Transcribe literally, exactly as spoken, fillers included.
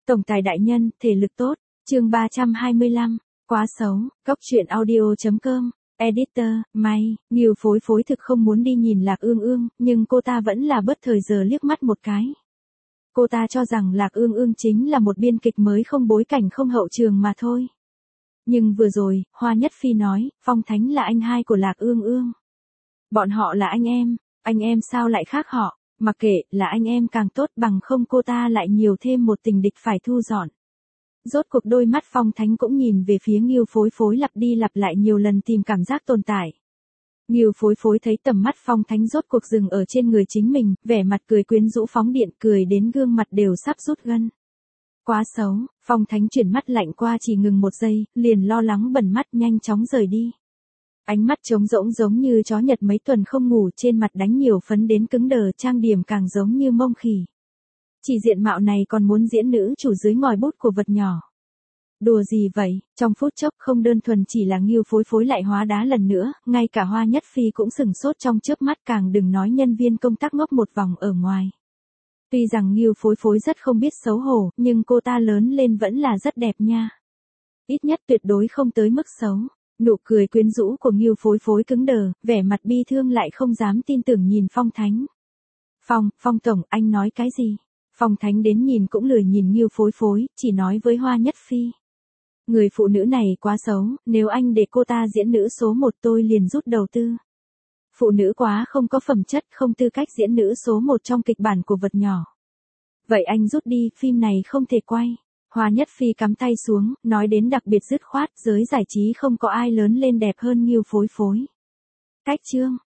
Tổng tài đại nhân, thể lực tốt. Chương ba trăm hai mươi lăm. Quá xấu. Cốc truyện audio chấm com. Editor, May, Nghiêu Phối Phối thực không muốn đi nhìn Lạc Ương Ương, nhưng cô ta vẫn là bất thời giờ liếc mắt một cái. Cô ta cho rằng Lạc Ương Ương chính là một biên kịch mới không bối cảnh không hậu trường mà thôi. Nhưng vừa rồi, Hoa Nhất Phi nói, Phong Thánh là anh hai của Lạc Ương Ương. Bọn họ là anh em, anh em sao lại khác họ, mặc kệ là anh em càng tốt bằng không cô ta lại nhiều thêm một tình địch phải thu dọn. Rốt cuộc đôi mắt Phong Thánh cũng nhìn về phía Nghiêu Phối Phối lặp đi lặp lại nhiều lần tìm cảm giác tồn tại. Nghiêu Phối Phối thấy tầm mắt Phong Thánh rốt cuộc dừng ở trên người chính mình, vẻ mặt cười quyến rũ phóng điện, cười đến gương mặt đều sắp rút gân. Quá xấu, Phong Thánh chuyển mắt lạnh qua chỉ ngừng một giây, liền lo lắng bẩn mắt nhanh chóng rời đi. Ánh mắt trống rỗng giống như chó Nhật mấy tuần không ngủ, trên mặt đánh nhiều phấn đến cứng đờ, trang điểm càng giống như mông khỉ. Chỉ diện mạo này còn muốn diễn nữ chủ dưới ngòi bút của vật nhỏ. Đùa gì vậy, trong phút chốc không đơn thuần chỉ là Nghiêu Phối Phối lại hóa đá lần nữa, ngay cả Hoa Nhất Phi cũng sừng sốt trong chớp mắt, càng đừng nói nhân viên công tác ngốc một vòng ở ngoài. Tuy rằng Nghiêu Phối Phối rất không biết xấu hổ, nhưng cô ta lớn lên vẫn là rất đẹp nha. Ít nhất tuyệt đối không tới mức xấu. Nụ cười quyến rũ của Nghiêu Phối Phối cứng đờ, vẻ mặt bi thương lại không dám tin tưởng nhìn Phong Thánh. Phong, Phong Tổng, anh nói cái gì? Phong Thánh đến nhìn cũng lười nhìn Nghiêu Phối Phối, chỉ nói với Hoa Nhất Phi. Người phụ nữ này quá xấu, nếu anh để cô ta diễn nữ số một tôi liền rút đầu tư. Phụ nữ quá không có phẩm chất, không tư cách diễn nữ số một trong kịch bản của vật nhỏ. Vậy anh rút đi, phim này không thể quay. Hoa Nhất Phi cắm tay xuống, nói đến đặc biệt dứt khoát, giới giải trí không có ai lớn lên đẹp hơn Nghiêu Phối Phối. Cách chương,